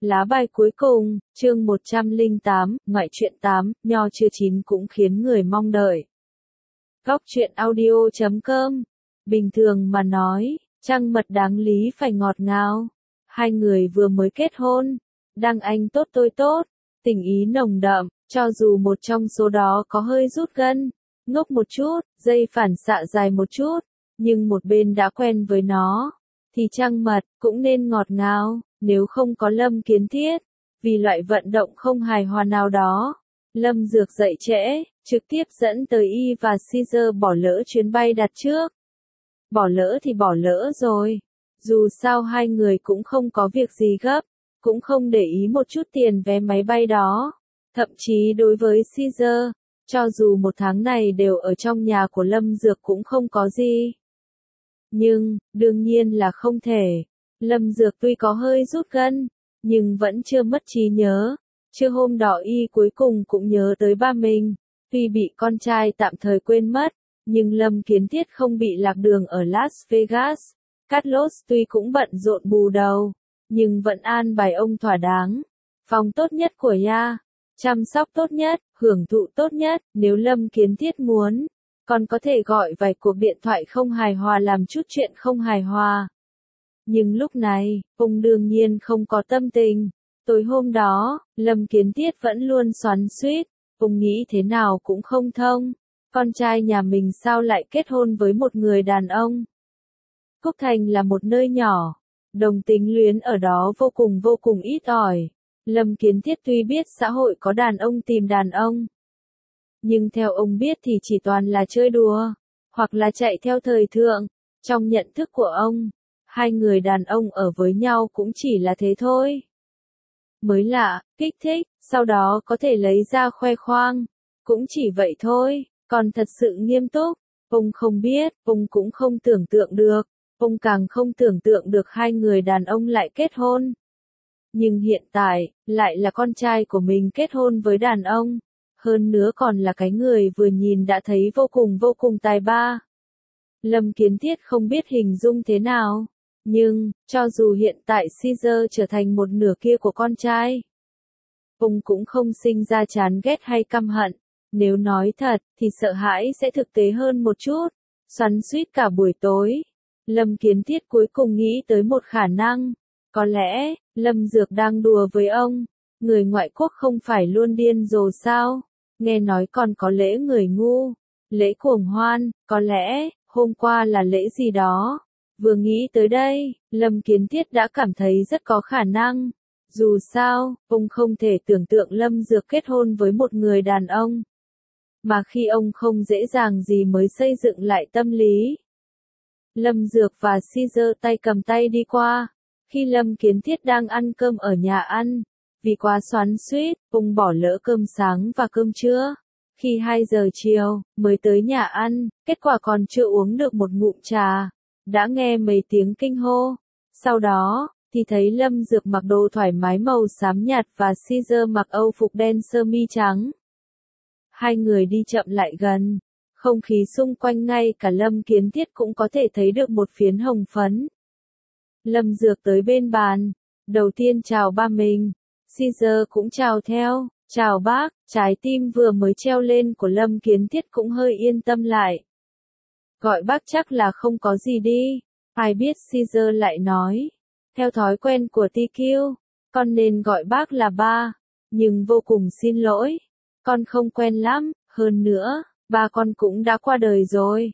Lá bài cuối cùng, chương 108, ngoại truyện 8, nho chưa chín cũng khiến người mong đợi. Góc truyện audio.com. Bình thường mà nói, trăng mật đáng lý phải ngọt ngào. Hai người vừa mới kết hôn, đang anh tốt tôi tốt, tình ý nồng đậm, cho dù một trong số đó có hơi rút gân, ngốc một chút, dây phản xạ dài một chút, nhưng một bên đã quen với nó, thì trăng mật cũng nên ngọt ngào. Nếu không có Lâm Kiến Thiết, vì loại vận động không hài hòa nào đó, Lâm Dược dậy trễ, trực tiếp dẫn tới y và Caesar bỏ lỡ chuyến bay đặt trước. Bỏ lỡ thì bỏ lỡ rồi. Dù sao hai người cũng không có việc gì gấp, cũng không để ý một chút tiền vé máy bay đó. Thậm chí đối với Caesar, cho dù một tháng này đều ở trong nhà của Lâm Dược cũng không có gì. Nhưng, đương nhiên là không thể. Lâm Dược tuy có hơi rút gân, nhưng vẫn chưa mất trí nhớ. Trưa hôm đó y cuối cùng cũng nhớ tới ba mình. Tuy bị con trai tạm thời quên mất, nhưng Lâm Kiến Thiết không bị lạc đường ở Las Vegas. Carlos tuy cũng bận rộn bù đầu, nhưng vẫn an bài ông thỏa đáng. Phòng tốt nhất của ya, chăm sóc tốt nhất, hưởng thụ tốt nhất. Nếu Lâm Kiến Thiết muốn, còn có thể gọi vài cuộc điện thoại không hài hòa làm chút chuyện không hài hòa. Nhưng lúc này, ông đương nhiên không có tâm tình. Tối hôm đó, Lâm Kiến Thiết vẫn luôn xoắn xuýt, ông nghĩ thế nào cũng không thông. Con trai nhà mình sao lại kết hôn với một người đàn ông? Cúc Thành là một nơi nhỏ, đồng tính luyến ở đó vô cùng ít ỏi. Lâm Kiến Thiết tuy biết xã hội có đàn ông tìm đàn ông, nhưng theo ông biết thì chỉ toàn là chơi đùa, hoặc là chạy theo thời thượng. Trong nhận thức của ông, hai người đàn ông ở với nhau cũng chỉ là thế thôi. Mới lạ, kích thích, sau đó có thể lấy ra khoe khoang. Cũng chỉ vậy thôi, còn thật sự nghiêm túc, ông không biết, ông cũng không tưởng tượng được. Ông càng không tưởng tượng được hai người đàn ông lại kết hôn. Nhưng hiện tại, lại là con trai của mình kết hôn với đàn ông. Hơn nữa còn là cái người vừa nhìn đã thấy vô cùng tài ba. Lâm Kiến Thiết không biết hình dung thế nào. Nhưng, cho dù hiện tại Caesar trở thành một nửa kia của con trai, ông cũng không sinh ra chán ghét hay căm hận. Nếu nói thật, thì sợ hãi sẽ thực tế hơn một chút. Xoắn xuýt cả buổi tối, Lâm Kiến Thiết cuối cùng nghĩ tới một khả năng. Có lẽ, Lâm Dược đang đùa với ông. Người ngoại quốc không phải luôn điên rồ sao? Nghe nói còn có lễ người ngu, lễ cuồng hoan, có lẽ, hôm qua là lễ gì đó. Vừa nghĩ tới đây, Lâm Kiến Thiết đã cảm thấy rất có khả năng. Dù sao, ông không thể tưởng tượng Lâm Dược kết hôn với một người đàn ông. Mà khi ông không dễ dàng gì mới xây dựng lại tâm lý. Lâm Dược và Caesar tay cầm tay đi qua. Khi Lâm Kiến Thiết đang ăn cơm ở nhà ăn, vì quá xoắn xuýt, ông bỏ lỡ cơm sáng và cơm trưa. Khi 2 giờ chiều, mới tới nhà ăn, kết quả còn chưa uống được một ngụm trà, đã nghe mấy tiếng kinh hô. Sau đó, thì thấy Lâm Dược mặc đồ thoải mái màu xám nhạt và Caesar mặc âu phục đen sơ mi trắng. Hai người đi chậm lại gần, không khí xung quanh ngay cả Lâm Kiến Thiết cũng có thể thấy được một phiến hồng phấn. Lâm Dược tới bên bàn, đầu tiên chào ba mình, Caesar cũng chào theo, chào bác. Trái tim vừa mới treo lên của Lâm Kiến Thiết cũng hơi yên tâm lại. Gọi bác chắc là không có gì đi. Ai biết Caesar lại nói, theo thói quen của TQ, con nên gọi bác là ba, nhưng vô cùng xin lỗi, con không quen lắm, hơn nữa, ba con cũng đã qua đời rồi,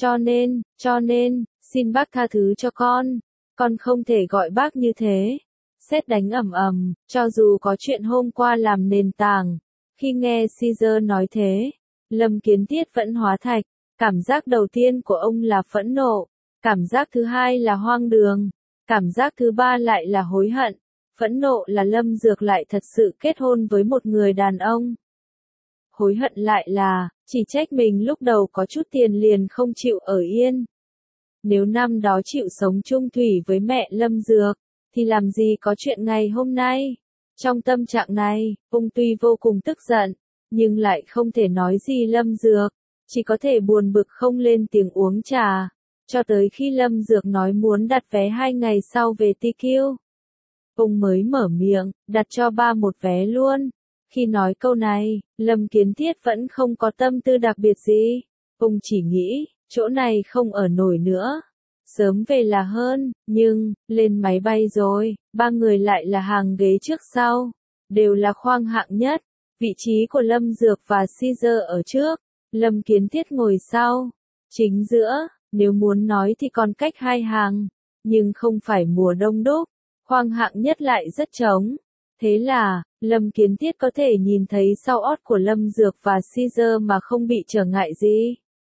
cho nên, xin bác tha thứ cho con không thể gọi bác như thế. Sét đánh ầm ầm, cho dù có chuyện hôm qua làm nền tảng. Khi nghe Caesar nói thế, Lâm Kiến Thiết vẫn hóa thạch. Cảm giác đầu tiên của ông là phẫn nộ, cảm giác thứ hai là hoang đường, cảm giác thứ ba lại là hối hận. Phẫn nộ là Lâm Dược lại thật sự kết hôn với một người đàn ông. Hối hận lại là, chỉ trách mình lúc đầu có chút tiền liền không chịu ở yên. Nếu năm đó chịu sống chung thủy với mẹ Lâm Dược, thì làm gì có chuyện ngày hôm nay. Trong tâm trạng này, ông tuy vô cùng tức giận, nhưng lại không thể nói gì Lâm Dược, chỉ có thể buồn bực không lên tiếng uống trà, cho tới khi Lâm Dược nói muốn đặt vé 2 ngày sau về TQ. Ông mới mở miệng, đặt cho ba một vé luôn. Khi nói câu này, Lâm Kiến Thiết vẫn không có tâm tư đặc biệt gì. Ông chỉ nghĩ, chỗ này không ở nổi nữa. Sớm về là hơn, nhưng, lên máy bay rồi, ba người lại là hàng ghế trước sau. Đều là khoang hạng nhất. Vị trí của Lâm Dược và Caesar ở trước. Lâm Kiến Thiết ngồi sau. Chính giữa, nếu muốn nói thì còn cách hai hàng. Nhưng không phải mùa đông đúc. Khoang hạng nhất lại rất trống. Thế là, Lâm Kiến Thiết có thể nhìn thấy sau ót của Lâm Dược và Caesar mà không bị trở ngại gì.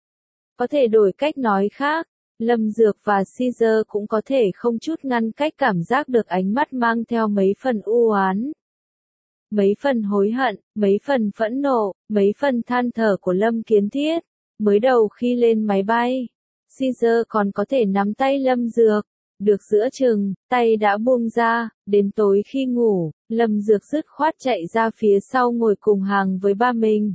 Có thể đổi cách nói khác, Lâm Dược và Caesar cũng có thể không chút ngăn cách cảm giác được ánh mắt mang theo mấy phần u oán. Mấy phần hối hận, mấy phần phẫn nộ, mấy phần than thở của Lâm Kiến Thiết. Mới đầu khi lên máy bay, Caesar còn có thể nắm tay Lâm Dược. Được giữa chừng, tay đã buông ra, đến tối khi ngủ, Lâm Dược dứt khoát chạy ra phía sau ngồi cùng hàng với ba mình.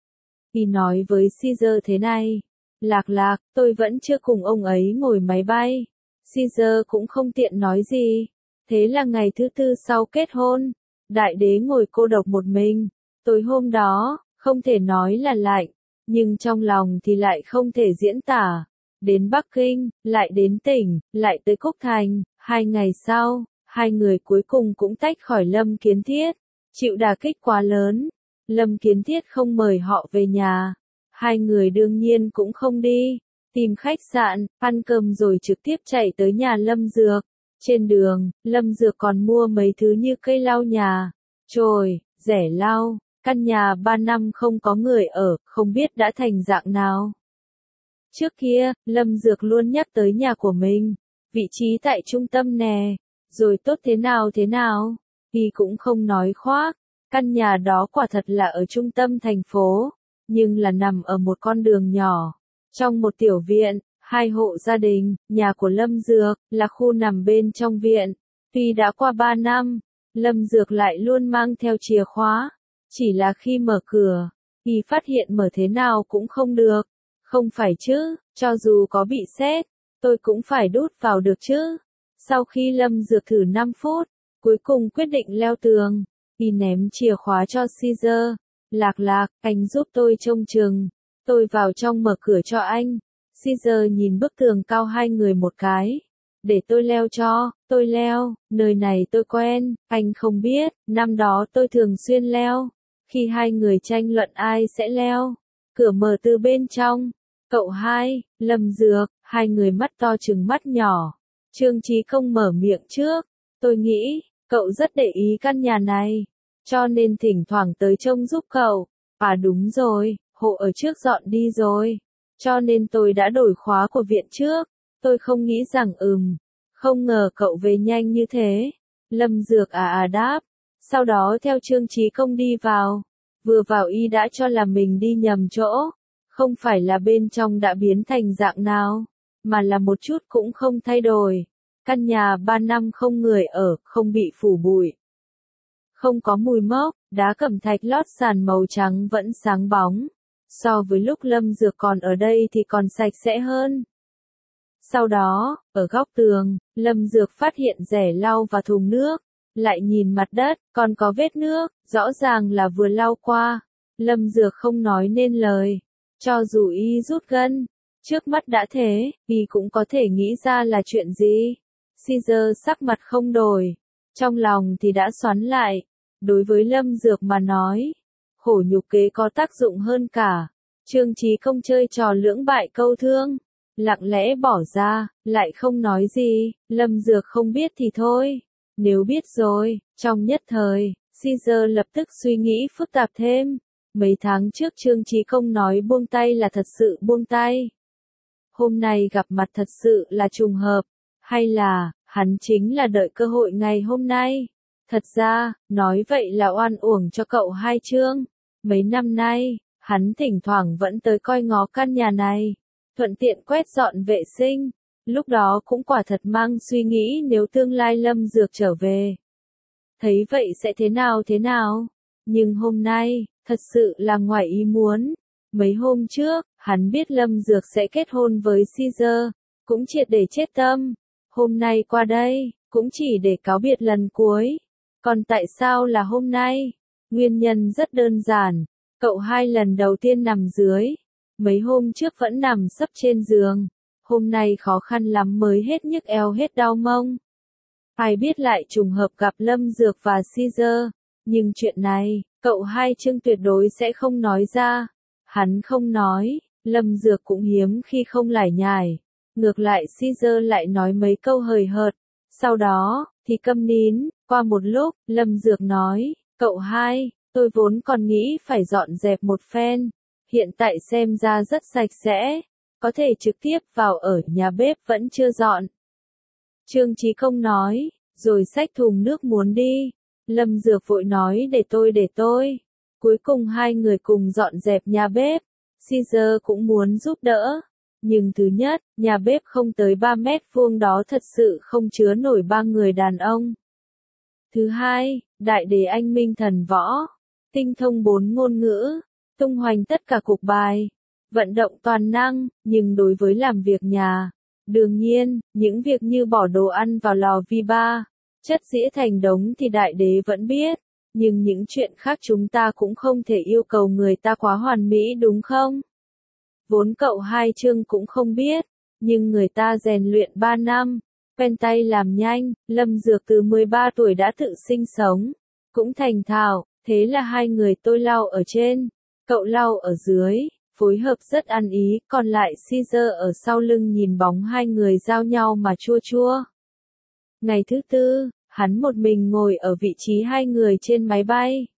Khi nói với Caesar thế này, Lạc Lạc, tôi vẫn chưa cùng ông ấy ngồi máy bay. Caesar cũng không tiện nói gì. Thế là ngày thứ tư sau kết hôn, đại đế ngồi cô độc một mình. Tối hôm đó, không thể nói là lạnh, nhưng trong lòng thì lại không thể diễn tả. Đến Bắc Kinh, lại đến tỉnh, lại tới Cúc Thành, 2 ngày sau, hai người cuối cùng cũng tách khỏi Lâm Kiến Thiết. Chịu đả kích quá lớn, Lâm Kiến Thiết không mời họ về nhà. Hai người đương nhiên cũng không đi, tìm khách sạn, ăn cơm rồi trực tiếp chạy tới nhà Lâm Dược. Trên đường, Lâm Dược còn mua mấy thứ như cây lau nhà, chổi, rẻ lau, căn nhà 3 năm không có người ở, không biết đã thành dạng nào. Trước kia, Lâm Dược luôn nhắc tới nhà của mình, vị trí tại trung tâm nè, rồi tốt thế nào, thì cũng không nói khoác. Căn nhà đó quả thật là ở trung tâm thành phố, nhưng là nằm ở một con đường nhỏ, trong một tiểu viện, 2 hộ gia đình. Nhà của Lâm Dược là khu nằm bên trong viện. Tuy đã qua 3 năm, Lâm Dược lại luôn mang theo chìa khóa, chỉ là khi mở cửa, thì phát hiện mở thế nào cũng không được. Không phải chứ, cho dù có bị sét, tôi cũng phải đút vào được chứ. Sau khi Lâm Dược thử 5 phút, cuối cùng quyết định leo tường, thì ném chìa khóa cho Caesar. Lạc Lạc, anh giúp tôi trông chừng, tôi vào trong mở cửa cho anh. Caesar nhìn bức tường cao hai người một cái. Để tôi leo cho, tôi leo, nơi này tôi quen, anh không biết, năm đó tôi thường xuyên leo. Khi hai người tranh luận ai sẽ leo, cửa mở từ bên trong. Cậu hai, Lâm Dược, hai người mắt to trừng mắt nhỏ. Trương Chí Công mở miệng trước. Tôi nghĩ, cậu rất để ý căn nhà này, cho nên thỉnh thoảng tới trông giúp cậu. À đúng rồi, hộ ở trước dọn đi rồi, cho nên tôi đã đổi khóa của viện trước. Tôi không nghĩ rằng không ngờ cậu về nhanh như thế. Lâm Dược đáp. Sau đó theo Trương Chí Công đi vào. Vừa vào y đã cho là mình đi nhầm chỗ. Không phải là bên trong đã biến thành dạng nào, mà là một chút cũng không thay đổi. Căn nhà 3 năm không người ở, không bị phủ bụi. Không có mùi mốc, đá cẩm thạch lót sàn màu trắng vẫn sáng bóng. So với lúc Lâm Dược còn ở đây thì còn sạch sẽ hơn. Sau đó, ở góc tường, Lâm Dược phát hiện rẻ lau và thùng nước. Lại nhìn mặt đất, còn có vết nước, rõ ràng là vừa lau qua. Lâm Dược không nói nên lời. Cho dù y rút gân, trước mắt đã thế, y cũng có thể nghĩ ra là chuyện gì. Caesar sắc mặt không đổi, trong lòng thì đã xoắn lại. Đối với Lâm Dược mà nói, khổ nhục kế có tác dụng hơn cả. Trương Chí Công chơi trò lưỡng bại câu thương, lặng lẽ bỏ ra, lại không nói gì. Lâm Dược không biết thì thôi, nếu biết rồi. Trong nhất thời, Caesar lập tức suy nghĩ phức tạp thêm. Mấy tháng trước Trương Chí Công nói buông tay là thật sự buông tay. Hôm nay gặp mặt thật sự là trùng hợp, hay là, hắn chính là đợi cơ hội ngày hôm nay. Thật ra, nói vậy là oan uổng cho cậu hai Trương. Mấy năm nay, hắn thỉnh thoảng vẫn tới coi ngó căn nhà này, thuận tiện quét dọn vệ sinh. Lúc đó cũng quả thật mang suy nghĩ nếu tương lai Lâm Dược trở về. Thấy vậy sẽ thế nào. Nhưng hôm nay, thật sự là ngoài ý muốn. Mấy hôm trước, hắn biết Lâm Dược sẽ kết hôn với Caesar, cũng triệt để chết tâm. Hôm nay qua đây, cũng chỉ để cáo biệt lần cuối. Còn tại sao là hôm nay? Nguyên nhân rất đơn giản, cậu hai lần đầu tiên nằm dưới, mấy hôm trước vẫn nằm sấp trên giường, hôm nay khó khăn lắm mới hết nhức eo hết đau mông. Ai biết lại trùng hợp gặp Lâm Dược và Caesar, nhưng chuyện này, cậu hai Trương tuyệt đối sẽ không nói ra. Hắn không nói, Lâm Dược cũng hiếm khi không lải nhải, ngược lại Caesar lại nói mấy câu hời hợt, sau đó, thì câm nín. Qua một lúc, Lâm Dược nói, cậu hai, tôi vốn còn nghĩ phải dọn dẹp một phen, hiện tại xem ra rất sạch sẽ, có thể trực tiếp vào ở nhà bếp vẫn chưa dọn. Trương Chí Công nói, rồi xách thùng nước muốn đi. Lâm Dược vội nói để tôi. Cuối cùng hai người cùng dọn dẹp nhà bếp. Caesar cũng muốn giúp đỡ. Nhưng thứ nhất, nhà bếp không tới 3 mét vuông đó thật sự không chứa nổi 3 người đàn ông. Thứ hai, đại đế anh minh thần võ, tinh thông 4 ngôn ngữ, tung hoành tất cả cục bài, vận động toàn năng, nhưng đối với làm việc nhà, đương nhiên, những việc như bỏ đồ ăn vào lò vi ba, chất giã thành đống thì đại đế vẫn biết, nhưng những chuyện khác chúng ta cũng không thể yêu cầu người ta quá hoàn mỹ đúng không? Vốn cậu hai Trương cũng không biết, nhưng người ta rèn luyện 3 năm, quen tay làm nhanh, Lâm Dược từ 13 tuổi đã tự sinh sống, cũng thành thạo, thế là hai người tôi lau ở trên, cậu lau ở dưới, phối hợp rất ăn ý, còn lại Caesar ở sau lưng nhìn bóng hai người giao nhau mà chua chua. Ngày thứ tư, hắn một mình ngồi ở vị trí hai người trên máy bay.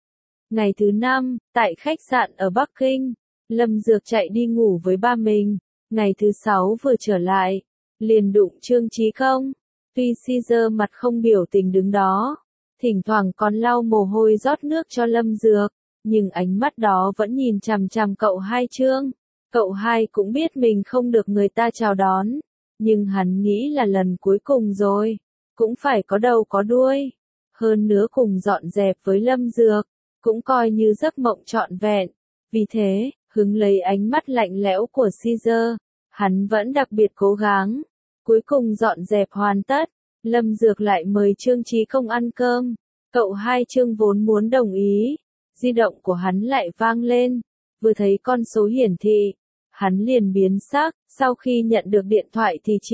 Ngày thứ năm, tại khách sạn ở Bắc Kinh, Lâm Dược chạy đi ngủ với ba mình. Ngày thứ sáu vừa trở lại, liền đụng Trương Chí Công. Tuy Caesar mặt không biểu tình đứng đó, thỉnh thoảng còn lau mồ hôi rót nước cho Lâm Dược, nhưng ánh mắt đó vẫn nhìn chằm chằm cậu hai Trương. Cậu hai cũng biết mình không được người ta chào đón, nhưng hắn nghĩ là lần cuối cùng rồi, cũng phải có đầu có đuôi. Hơn nữa cùng dọn dẹp với Lâm Dược, cũng coi như giấc mộng trọn vẹn. Vì thế, hứng lấy ánh mắt lạnh lẽo của Caesar, hắn vẫn đặc biệt cố gắng. Cuối cùng dọn dẹp hoàn tất, Lâm Dược lại mời Trương Chí Công ăn cơm. Cậu hai Trương vốn muốn đồng ý, di động của hắn lại vang lên, vừa thấy con số hiển thị, hắn liền biến sắc, sau khi nhận được điện thoại thì chỉ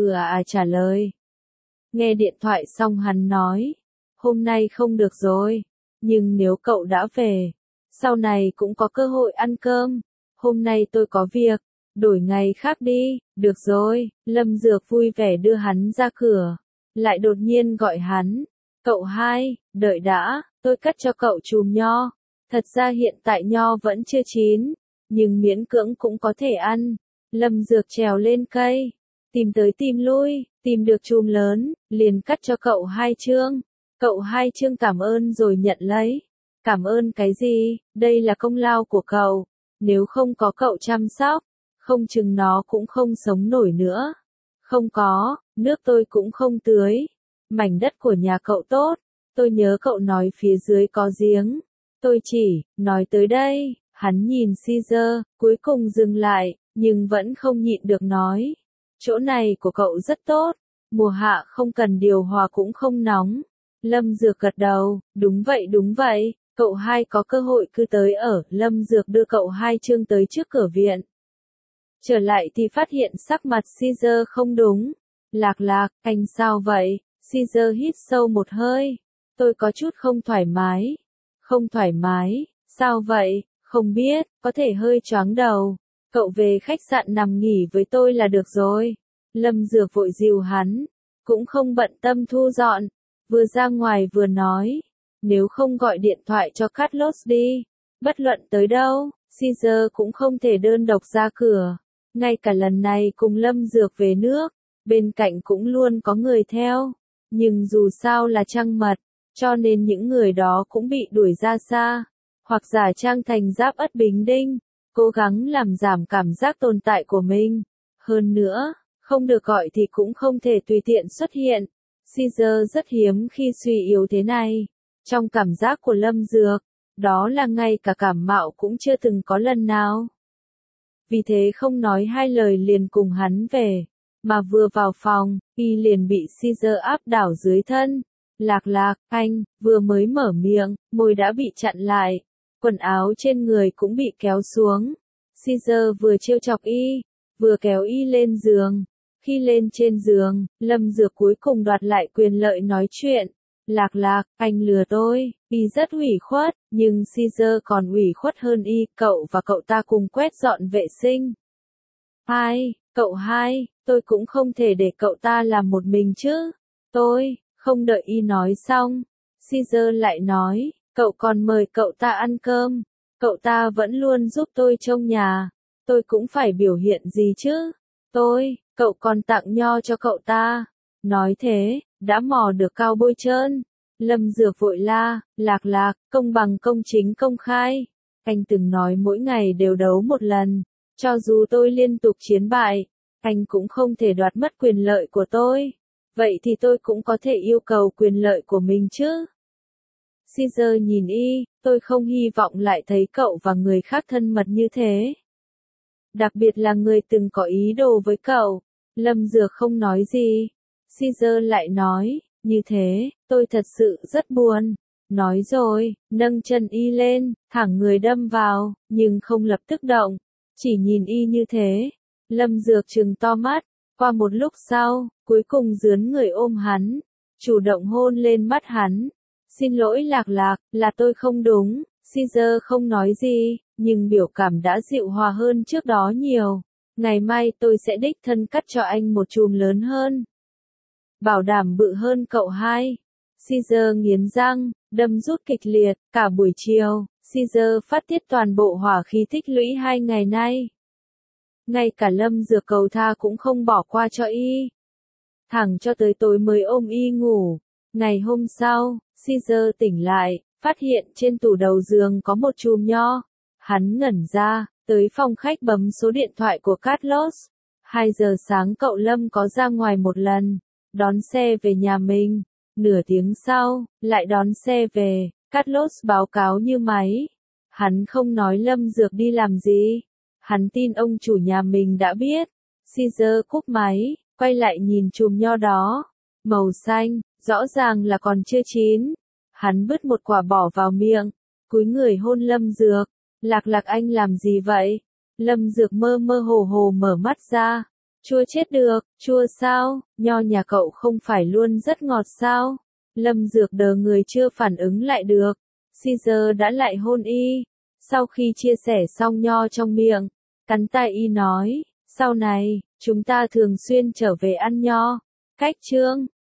trả lời. Nghe điện thoại xong hắn nói, hôm nay không được rồi, nhưng nếu cậu đã về, sau này cũng có cơ hội ăn cơm, hôm nay tôi có việc, đổi ngày khác đi, được rồi, Lâm Dược vui vẻ đưa hắn ra cửa, lại đột nhiên gọi hắn, cậu hai, đợi đã, tôi cắt cho cậu chùm nho, thật ra hiện tại nho vẫn chưa chín, nhưng miễn cưỡng cũng có thể ăn. Lâm Dược trèo lên cây, tìm tới tìm lui, tìm được chùm lớn, liền cắt cho cậu hai Trương. Cậu hai Trương cảm ơn rồi nhận lấy. Cảm ơn cái gì, đây là công lao của cậu, nếu không có cậu chăm sóc, không chừng nó cũng không sống nổi nữa. Không có, nước tôi cũng không tưới, mảnh đất của nhà cậu tốt, tôi nhớ cậu nói phía dưới có giếng. Tôi chỉ, nói tới đây, hắn nhìn Caesar, cuối cùng dừng lại, nhưng vẫn không nhịn được nói. Chỗ này của cậu rất tốt, mùa hạ không cần điều hòa cũng không nóng. Lâm Dược gật đầu, đúng vậy, cậu hai có cơ hội cứ tới ở. Lâm Dược đưa cậu hai Trương tới trước cửa viện. Trở lại thì phát hiện sắc mặt Caesar không đúng. Lạc, anh sao vậy? Caesar hít sâu một hơi. Tôi có chút không thoải mái. Không thoải mái, sao vậy? Không biết, có thể hơi choáng đầu. Cậu về khách sạn nằm nghỉ với tôi là được rồi. Lâm Dược vội dìu hắn, cũng không bận tâm thu dọn, vừa ra ngoài vừa nói, nếu không gọi điện thoại cho Carlos đi, bất luận tới đâu, Caesar cũng không thể đơn độc ra cửa, ngay cả lần này cùng Lâm Dược về nước, bên cạnh cũng luôn có người theo, nhưng dù sao là trăng mật, cho nên những người đó cũng bị đuổi ra xa, hoặc giả trang thành Giáp Ất Bính Đinh, cố gắng làm giảm cảm giác tồn tại của mình. Hơn nữa, không được gọi thì cũng không thể tùy tiện xuất hiện. Caesar rất hiếm khi suy yếu thế này. Trong cảm giác của Lâm Dược, đó là ngay cả cảm mạo cũng chưa từng có lần nào. Vì thế không nói hai lời liền cùng hắn về. mà vừa vào phòng, y liền bị Caesar áp đảo dưới thân. Lạc Lạc, anh, vừa mới mở miệng, môi đã bị chặn lại, quần áo trên người cũng bị kéo xuống. Caesar vừa trêu chọc y, vừa kéo y lên giường. Khi lên trên giường, Lâm Dược cuối cùng đoạt lại quyền lợi nói chuyện. Lạc Lạc, anh lừa tôi, y rất ủy khuất, nhưng Caesar còn ủy khuất hơn y, cậu và cậu ta cùng quét dọn vệ sinh. Cậu hai, tôi cũng không thể để cậu ta làm một mình chứ. Không đợi y nói xong, Caesar lại nói, cậu còn mời cậu ta ăn cơm, cậu ta vẫn luôn giúp tôi trông nhà, tôi cũng phải biểu hiện gì chứ. Cậu còn tặng nho cho cậu ta. Nói thế, đã mò được cao bôi trơn. Lâm Dược vội la, Lạc Lạc, công bằng công chính công khai. Anh từng nói mỗi ngày đều đấu một lần, cho dù tôi liên tục chiến bại, anh cũng không thể đoạt mất quyền lợi của tôi. Vậy thì tôi cũng có thể yêu cầu quyền lợi của mình chứ. Caesar nhìn y, tôi không hy vọng lại thấy cậu và người khác thân mật như thế. Đặc biệt là người từng có ý đồ với cậu. Lâm Dược không nói gì. Caesar lại nói, như thế, tôi thật sự rất buồn. Nói rồi, nâng chân y lên, thẳng người đâm vào, nhưng không lập tức động. Chỉ nhìn y như thế. Lâm Dược trừng to mắt. Qua một lúc sau, cuối cùng dướn người ôm hắn, chủ động hôn lên mắt hắn. Xin lỗi Lạc Lạc, là tôi không đúng. Caesar không nói gì, nhưng biểu cảm đã dịu hòa hơn trước đó nhiều. Ngày mai tôi sẽ đích thân cắt cho anh một chùm lớn hơn. Bảo đảm bự hơn cậu hai. Caesar nghiến răng, đâm rút kịch liệt, cả buổi chiều, Caesar phát tiết toàn bộ hỏa khí tích lũy 2 ngày nay. Ngay cả Lâm Dược cầu tha cũng không bỏ qua cho y. Thẳng cho tới tối mới ôm y ngủ. Ngày hôm sau, Caesar tỉnh lại, phát hiện trên tủ đầu giường có một chùm nho. Hắn ngẩn ra, tới phòng khách bấm số điện thoại của Carlos. 2 giờ sáng cậu Lâm có ra ngoài một lần, đón xe về nhà mình. Nửa tiếng sau, lại đón xe về, Carlos báo cáo như máy. Hắn không nói Lâm Dược đi làm gì. Hắn tin ông chủ nhà mình đã biết. Caesar cúp máy, quay lại nhìn chùm nho đó. Màu xanh, rõ ràng là còn chưa chín. Hắn bứt một quả bỏ vào miệng, cúi người hôn Lâm Dược. Lạc Lạc anh làm gì vậy? Lâm Dược mơ mơ hồ hồ mở mắt ra. Chua chết được, chua sao? Nho nhà cậu không phải luôn rất ngọt sao? Lâm Dược đờ người chưa phản ứng lại được. Caesar đã lại hôn y. Sau khi chia sẻ xong nho trong miệng, cắn tai y nói, sau này, chúng ta thường xuyên trở về ăn nho. Cách chương